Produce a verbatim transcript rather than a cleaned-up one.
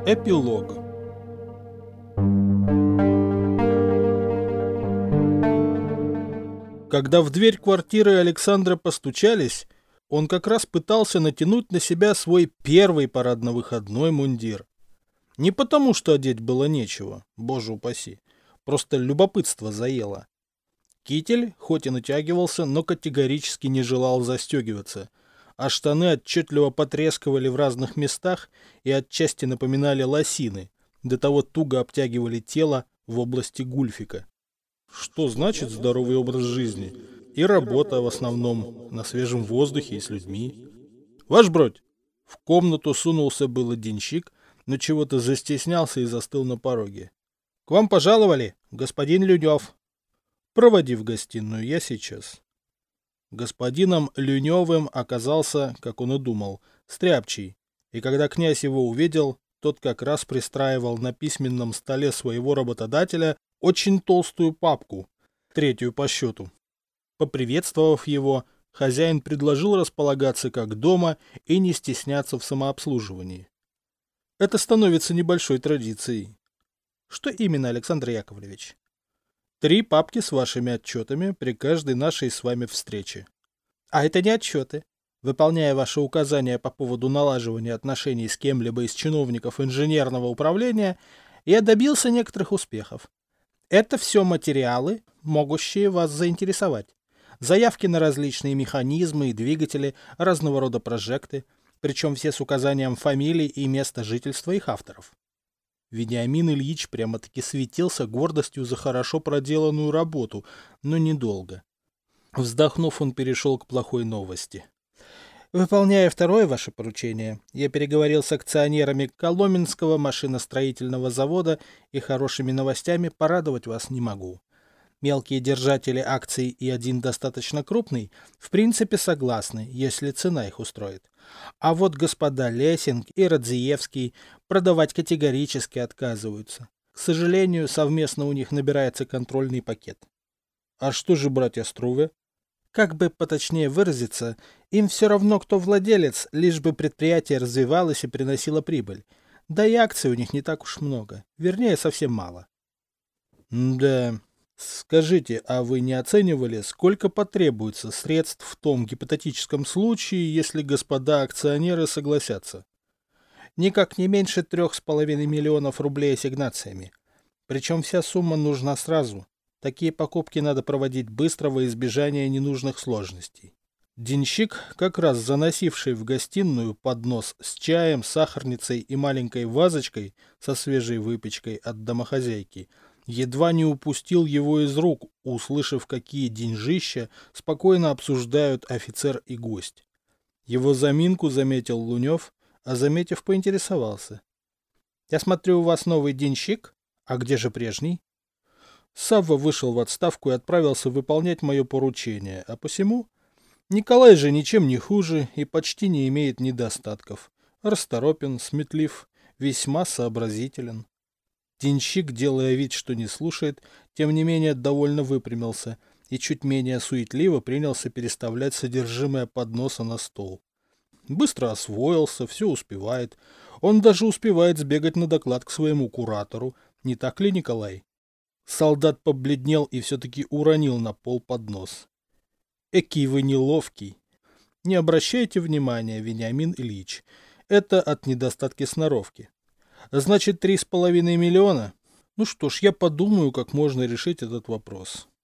Эпилог. Когда в дверь квартиры Александра постучались, он как раз пытался натянуть на себя свой первый парадно-выходной мундир. Не потому, что одеть было нечего, боже упаси, просто любопытство заело. Китель, хоть и натягивался, но категорически не желал застегиваться, а штаны отчетливо потрескивали в разных местах и отчасти напоминали лосины, до того туго обтягивали тело в области гульфика. Что значит здоровый образ жизни? И работа в основном на свежем воздухе и с людьми. Ваш бродь! В комнату сунулся было денщик, но чего-то застеснялся и застыл на пороге. К вам пожаловали, господин Люнев. Проводи в гостиную, я сейчас. Господином Люневым оказался, как он и думал, стряпчий, и когда князь его увидел, тот как раз пристраивал на письменном столе своего работодателя очень толстую папку, третью по счету. Поприветствовав его, хозяин предложил располагаться как дома и не стесняться в самообслуживании. Это становится небольшой традицией. Что именно, Александр Яковлевич? Три папки с вашими отчетами при каждой нашей с вами встрече. А это не отчеты. Выполняя ваши указания по поводу налаживания отношений с кем-либо из чиновников инженерного управления, я добился некоторых успехов. Это все материалы, могущие вас заинтересовать. Заявки на различные механизмы и двигатели, разного рода прожекты, причем все с указанием фамилий и места жительства их авторов. Вениамин Ильич прямо-таки светился гордостью за хорошо проделанную работу, но недолго. Вздохнув, он перешел к плохой новости. Выполняя второе ваше поручение, я переговорил с акционерами Коломенского машиностроительного завода и хорошими новостями порадовать вас не могу. Мелкие держатели акций и один достаточно крупный в принципе согласны, если цена их устроит. А вот господа Лесинг и Радзиевский продавать категорически отказываются. К сожалению, совместно у них набирается контрольный пакет. А что же братья Струве? Как бы поточнее выразиться, им все равно, кто владелец, лишь бы предприятие развивалось и приносило прибыль. Да и акций у них не так уж много, вернее, совсем мало. Да... Скажите, а вы не оценивали, сколько потребуется средств в том гипотетическом случае, если господа акционеры согласятся? Никак не меньше трех с половиной миллионов рублей ассигнациями. Причем вся сумма нужна сразу. Такие покупки надо проводить быстро во избежание ненужных сложностей. Денщик, как раз заносивший в гостиную поднос с чаем, сахарницей и маленькой вазочкой со свежей выпечкой от домохозяйки, едва не упустил его из рук, услышав, какие деньжища спокойно обсуждают офицер и гость. Его заминку заметил Лунев, а заметив, поинтересовался. — Я смотрю, у вас новый денщик? А где же прежний? Савва вышел в отставку и отправился выполнять мое поручение, а посему... Николай же ничем не хуже и почти не имеет недостатков. Расторопен, сметлив, весьма сообразителен. Денщик, делая вид, что не слушает, тем не менее довольно выпрямился и чуть менее суетливо принялся переставлять содержимое подноса на стол. Быстро освоился, все успевает. Он даже успевает сбегать на доклад к своему куратору. Не так ли, Николай? Солдат побледнел и все-таки уронил на пол поднос. Экий вы неловкий. Не обращайте внимания, Вениамин Ильич. Это от недостатки сноровки. Значит, три с половиной миллиона? Ну что ж, я подумаю, как можно решить этот вопрос.